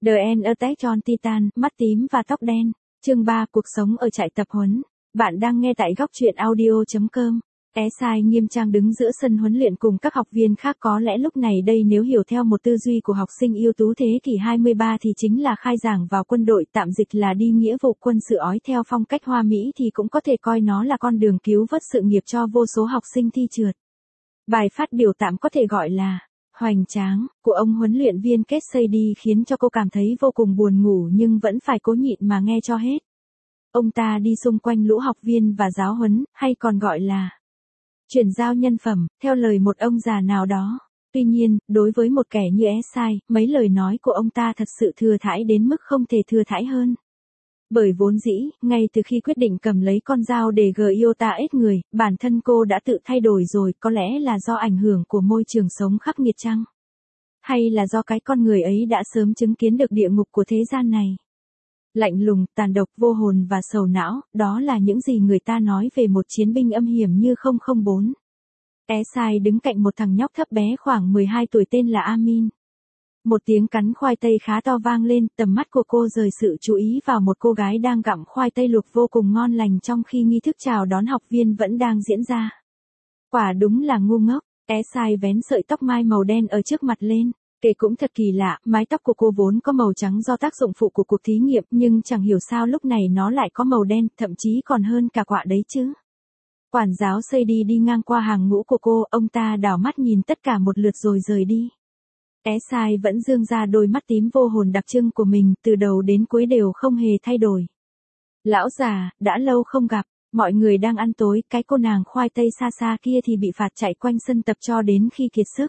The End Attack on Titan, mắt tím và tóc đen. Chương 3, cuộc sống ở trại tập huấn. Bạn đang nghe tại góc truyện audio.com. Esai nghiêm trang đứng giữa sân huấn luyện cùng các học viên khác, có lẽ lúc này đây nếu hiểu theo một tư duy của học sinh ưu tú thế kỷ 23 thì chính là khai giảng vào quân đội, tạm dịch là đi nghĩa vụ quân sự ói theo phong cách Hoa Mỹ, thì cũng có thể coi nó là con đường cứu vớt sự nghiệp cho vô số học sinh thi trượt. Bài phát biểu tạm có thể gọi là hoành tráng của ông huấn luyện viên Cassidy khiến cho cô cảm thấy vô cùng buồn ngủ, nhưng vẫn phải cố nhịn mà nghe cho hết. Ông ta đi xung quanh lũ học viên và giáo huấn, hay còn gọi là chuyển giao nhân phẩm, theo lời một ông già nào đó. Tuy nhiên, đối với một kẻ như Esai, mấy lời nói của ông ta thật sự thừa thãi đến mức không thể thừa thãi hơn. Bởi vốn dĩ, ngay từ khi quyết định cầm lấy con dao để Gyota ết người, bản thân cô đã tự thay đổi rồi, có lẽ là do ảnh hưởng của môi trường sống khắc nghiệt chăng? Hay là do cái con người ấy đã sớm chứng kiến được địa ngục của thế gian này? Lạnh lùng, tàn độc, vô hồn và sầu não, đó là những gì người ta nói về một chiến binh âm hiểm như 004. Esai đứng cạnh một thằng nhóc thấp bé khoảng 12 tuổi tên là Amin. Một tiếng cắn khoai tây khá to vang lên, tầm mắt của cô rời sự chú ý vào một cô gái đang gặm khoai tây luộc vô cùng ngon lành trong khi nghi thức chào đón học viên vẫn đang diễn ra. Quả đúng là ngu ngốc. Esai vén sợi tóc mai màu đen ở trước mặt lên. Kể cũng thật kỳ lạ, mái tóc của cô vốn có màu trắng do tác dụng phụ của cuộc thí nghiệm, nhưng chẳng hiểu sao lúc này nó lại có màu đen, thậm chí còn hơn cả quạ đấy chứ. Quản giáo Sadie đi ngang qua hàng ngũ của cô, ông ta đảo mắt nhìn tất cả một lượt rồi rời đi. Esai vẫn dương ra đôi mắt tím vô hồn đặc trưng của mình, từ đầu đến cuối đều không hề thay đổi. Lão già, đã lâu không gặp, mọi người đang ăn tối, cái cô nàng khoai tây xa xa kia thì bị phạt chạy quanh sân tập cho đến khi kiệt sức.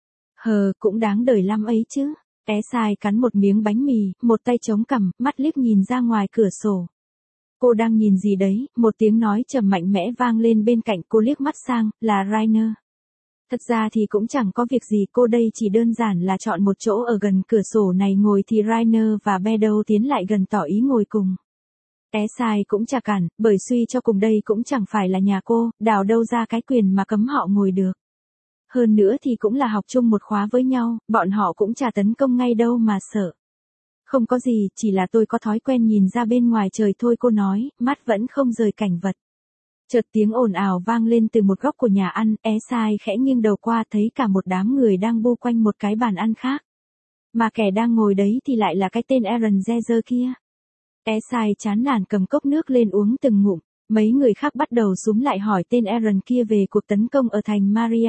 Cũng đáng đời lắm ấy chứ. Esai cắn một miếng bánh mì, một tay chống cằm, mắt liếc nhìn ra ngoài cửa sổ. Cô đang nhìn gì đấy? Một tiếng nói trầm mạnh mẽ vang lên bên cạnh, cô liếc mắt sang, là Rainer. Thật ra thì cũng chẳng có việc gì, cô đây chỉ đơn giản là chọn một chỗ ở gần cửa sổ này ngồi thì Rainer và Bedo tiến lại gần tỏ ý ngồi cùng. Esai cũng chả cản, bởi suy cho cùng đây cũng chẳng phải là nhà cô, đào đâu ra cái quyền mà cấm họ ngồi được. Hơn nữa thì cũng là học chung một khóa với nhau, bọn họ cũng chả tấn công ngay đâu mà sợ. Không có gì, chỉ là tôi có thói quen nhìn ra bên ngoài trời thôi, cô nói, mắt vẫn không rời cảnh vật. Chợt tiếng ồn ào vang lên từ một góc của nhà ăn, Esai khẽ nghiêng đầu qua thấy cả một đám người đang bu quanh một cái bàn ăn khác. Mà kẻ đang ngồi đấy thì lại là cái tên Aaron Zezer kia. Esai chán nản cầm cốc nước lên uống từng ngụm, mấy người khác bắt đầu xúm lại hỏi tên Aaron kia về cuộc tấn công ở thành Maria.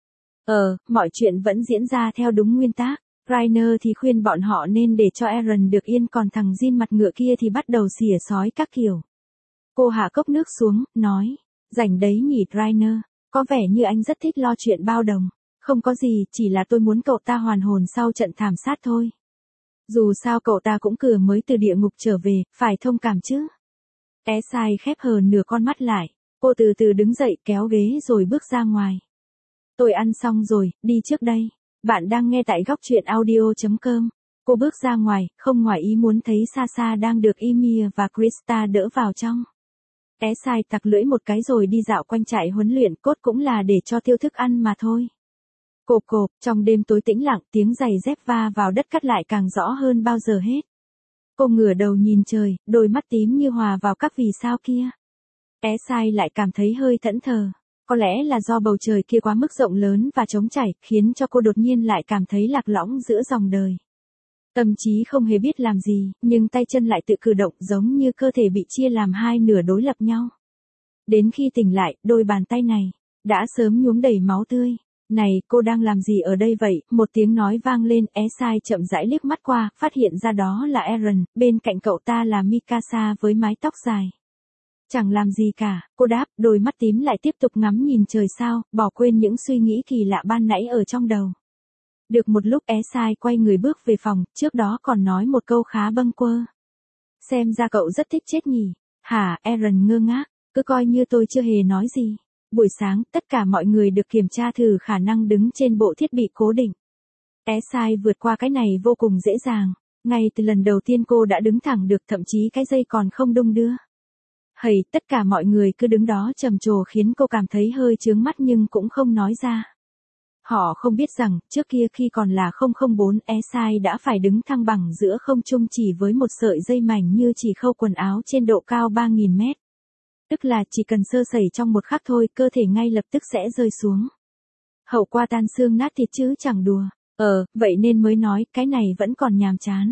Mọi chuyện vẫn diễn ra theo đúng nguyên tắc. Rainer thì khuyên bọn họ nên để cho Aaron được yên, còn thằng Jin mặt ngựa kia thì bắt đầu xỉa sói các kiểu. Cô hạ cốc nước xuống, nói, rảnh đấy nhỉ Rainer, có vẻ như anh rất thích lo chuyện bao đồng. Không có gì, chỉ là tôi muốn cậu ta hoàn hồn sau trận thảm sát thôi. Dù sao cậu ta cũng vừa mới từ địa ngục trở về, phải thông cảm chứ. Esai khép hờ nửa con mắt lại, cô từ từ đứng dậy kéo ghế rồi bước ra ngoài. Tôi ăn xong rồi, đi trước đây. Bạn đang nghe tại góc truyện audio.com. Cô bước ra ngoài, không ngoài ý muốn thấy Sasha đang được Ymir và Krista đỡ vào trong. Esai tặc lưỡi một cái rồi đi dạo quanh trại huấn luyện, cốt cũng là để cho tiêu thức ăn mà thôi. Cộp cộp, trong đêm tối tĩnh lặng, tiếng giày dép va vào đất cắt lại càng rõ hơn bao giờ hết. Cô ngửa đầu nhìn trời, đôi mắt tím như hòa vào các vì sao kia. Esai lại cảm thấy hơi thẫn thờ. Có lẽ là do bầu trời kia quá mức rộng lớn và trống trải, khiến cho cô đột nhiên lại cảm thấy lạc lõng giữa dòng đời. Tâm trí không hề biết làm gì, nhưng tay chân lại tự cử động giống như cơ thể bị chia làm hai nửa đối lập nhau. Đến khi tỉnh lại, đôi bàn tay này đã sớm nhuốm đầy máu tươi. Này, cô đang làm gì ở đây vậy? Một tiếng nói vang lên, Esai chậm rãi liếc mắt qua, phát hiện ra đó là Aaron, bên cạnh cậu ta là Mikasa với mái tóc dài. Chẳng làm gì cả, cô đáp, đôi mắt tím lại tiếp tục ngắm nhìn trời sao, bỏ quên những suy nghĩ kỳ lạ ban nãy ở trong đầu. Được một lúc Esai quay người bước về phòng, trước đó còn nói một câu khá bâng quơ. Xem ra cậu rất thích chết nhỉ? Hả? Aaron ngơ ngác, cứ coi như tôi chưa hề nói gì. Buổi sáng, tất cả mọi người được kiểm tra thử khả năng đứng trên bộ thiết bị cố định. Esai vượt qua cái này vô cùng dễ dàng. Ngay từ lần đầu tiên cô đã đứng thẳng được, thậm chí cái dây còn không đung đưa. Tất cả mọi người cứ đứng đó trầm trồ khiến cô cảm thấy hơi chướng mắt nhưng cũng không nói ra. Họ không biết rằng, trước kia khi còn là 004 Esai đã phải đứng thăng bằng giữa không trung chỉ với một sợi dây mảnh như chỉ khâu quần áo trên độ cao 3.000 mét. Tức là chỉ cần sơ sẩy trong một khắc thôi, cơ thể ngay lập tức sẽ rơi xuống. Hậu quả tan xương nát thịt chứ chẳng đùa. Vậy nên mới nói, cái này vẫn còn nhàm chán.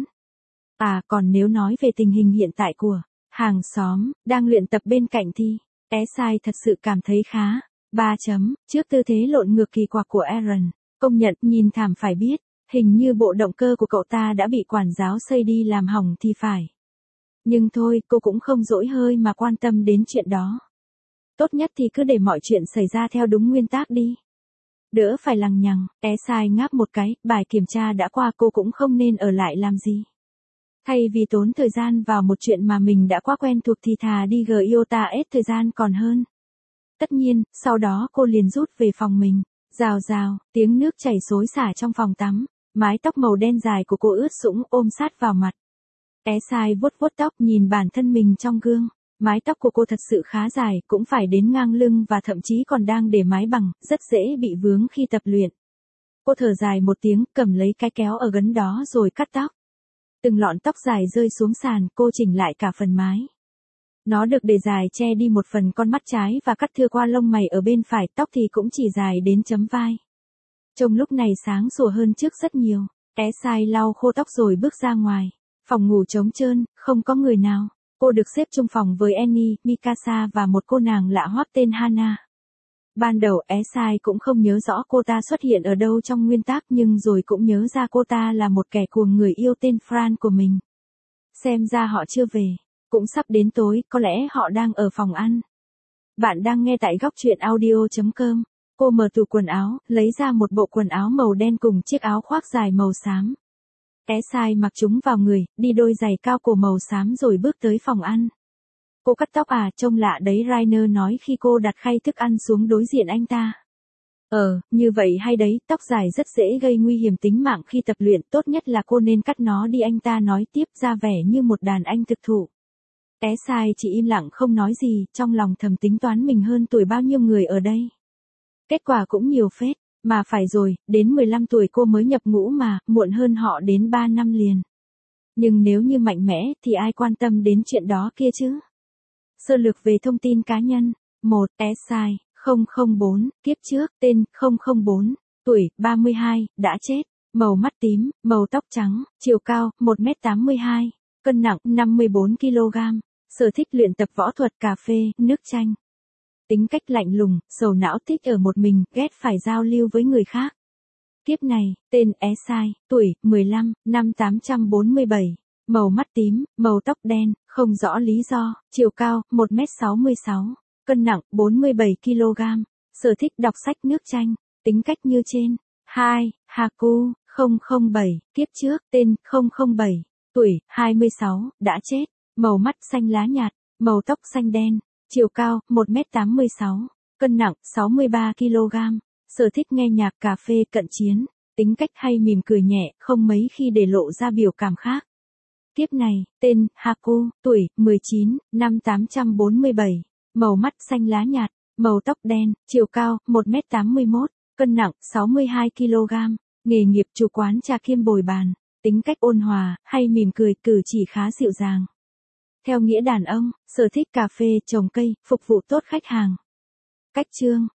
Còn nếu nói về tình hình hiện tại của hàng xóm, đang luyện tập bên cạnh thì, Esai thật sự cảm thấy khá. 3 chấm, trước tư thế lộn ngược kỳ quặc của Aaron, công nhận nhìn thảm phải biết, hình như bộ động cơ của cậu ta đã bị quản giáo xây đi làm hỏng thì phải. Nhưng thôi, cô cũng không dỗi hơi mà quan tâm đến chuyện đó. Tốt nhất thì cứ để mọi chuyện xảy ra theo đúng nguyên tắc đi. Đỡ phải lằng nhằng, Esai ngáp một cái, bài kiểm tra đã qua cô cũng không nên ở lại làm gì. Thay vì tốn thời gian vào một chuyện mà mình đã quá quen thuộc thì thà đi Giota S thời gian còn hơn. Tất nhiên, sau đó cô liền rút về phòng mình. Rào rào, tiếng nước chảy xối xả trong phòng tắm. Mái tóc màu đen dài của cô ướt sũng ôm sát vào mặt. Esai vuốt vuốt tóc nhìn bản thân mình trong gương. Mái tóc của cô thật sự khá dài, cũng phải đến ngang lưng và thậm chí còn đang để mái bằng, rất dễ bị vướng khi tập luyện. Cô thở dài một tiếng, cầm lấy cái kéo ở gấn đó rồi cắt tóc. Từng lọn tóc dài rơi xuống sàn, cô chỉnh lại cả phần mái. Nó được để dài che đi một phần con mắt trái và cắt thưa qua lông mày ở bên phải, tóc thì cũng chỉ dài đến chấm vai. Trông lúc này sáng sủa hơn trước rất nhiều. Esai lau khô tóc rồi bước ra ngoài. Phòng ngủ trống trơn, không có người nào. Cô được xếp chung phòng với Annie, Mikasa và một cô nàng lạ hoắc tên Hana. Ban đầu Esai cũng không nhớ rõ cô ta xuất hiện ở đâu trong nguyên tắc nhưng rồi cũng nhớ ra cô ta là một kẻ cuồng người yêu tên Fran của mình. Xem ra họ chưa về. Cũng sắp đến tối, có lẽ họ đang ở phòng ăn. Bạn đang nghe tại góc truyện audio.com. Cô mở tủ quần áo, lấy ra một bộ quần áo màu đen cùng chiếc áo khoác dài màu xám. Esai mặc chúng vào người, đi đôi giày cao cổ màu xám rồi bước tới phòng ăn. Cô cắt tóc trông lạ đấy, Rainer nói khi cô đặt khay thức ăn xuống đối diện anh ta. Như vậy hay đấy, tóc dài rất dễ gây nguy hiểm tính mạng khi tập luyện, tốt nhất là cô nên cắt nó đi, anh ta nói tiếp, ra vẻ như một đàn anh thực thụ. Esai chỉ im lặng không nói gì, trong lòng thầm tính toán mình hơn tuổi bao nhiêu người ở đây. Kết quả cũng nhiều phết, mà phải rồi, đến 15 tuổi cô mới nhập ngũ mà, muộn hơn họ đến 3 năm liền. Nhưng nếu như mạnh mẽ thì ai quan tâm đến chuyện đó kia chứ? Sơ lược về thông tin cá nhân. 1. Esai, 004, kiếp trước, tên, 004, tuổi, 32, đã chết, màu mắt tím, màu tóc trắng, chiều cao, 1m82, cân nặng, 54 kg, sở thích luyện tập võ thuật, cà phê, nước chanh. Tính cách lạnh lùng, sầu não, thích ở một mình, ghét phải giao lưu với người khác. Kiếp này, tên Esai, tuổi, 15, năm 847. Màu mắt tím, màu tóc đen, không rõ lý do, chiều cao, 1m66, cân nặng, 47 kg, sở thích đọc sách, nước chanh, tính cách như trên. 2. Haku, 007, kiếp trước, tên, 007, tuổi, 26, đã chết, màu mắt xanh lá nhạt, màu tóc xanh đen, chiều cao, 1m86, cân nặng, 63 kg, sở thích nghe nhạc, cà phê, cận chiến, tính cách hay mỉm cười nhẹ, không mấy khi để lộ ra biểu cảm khác. Kiếp này, tên, Haku, tuổi, 19, năm 847, màu mắt xanh lá nhạt, màu tóc đen, chiều cao, 1m81, cân nặng, 62 kg, nghề nghiệp chủ quán trà kiêm bồi bàn, tính cách ôn hòa, hay mỉm cười, cử chỉ khá dịu dàng. Theo nghĩa đàn ông, sở thích cà phê, trồng cây, phục vụ tốt khách hàng. Cách chương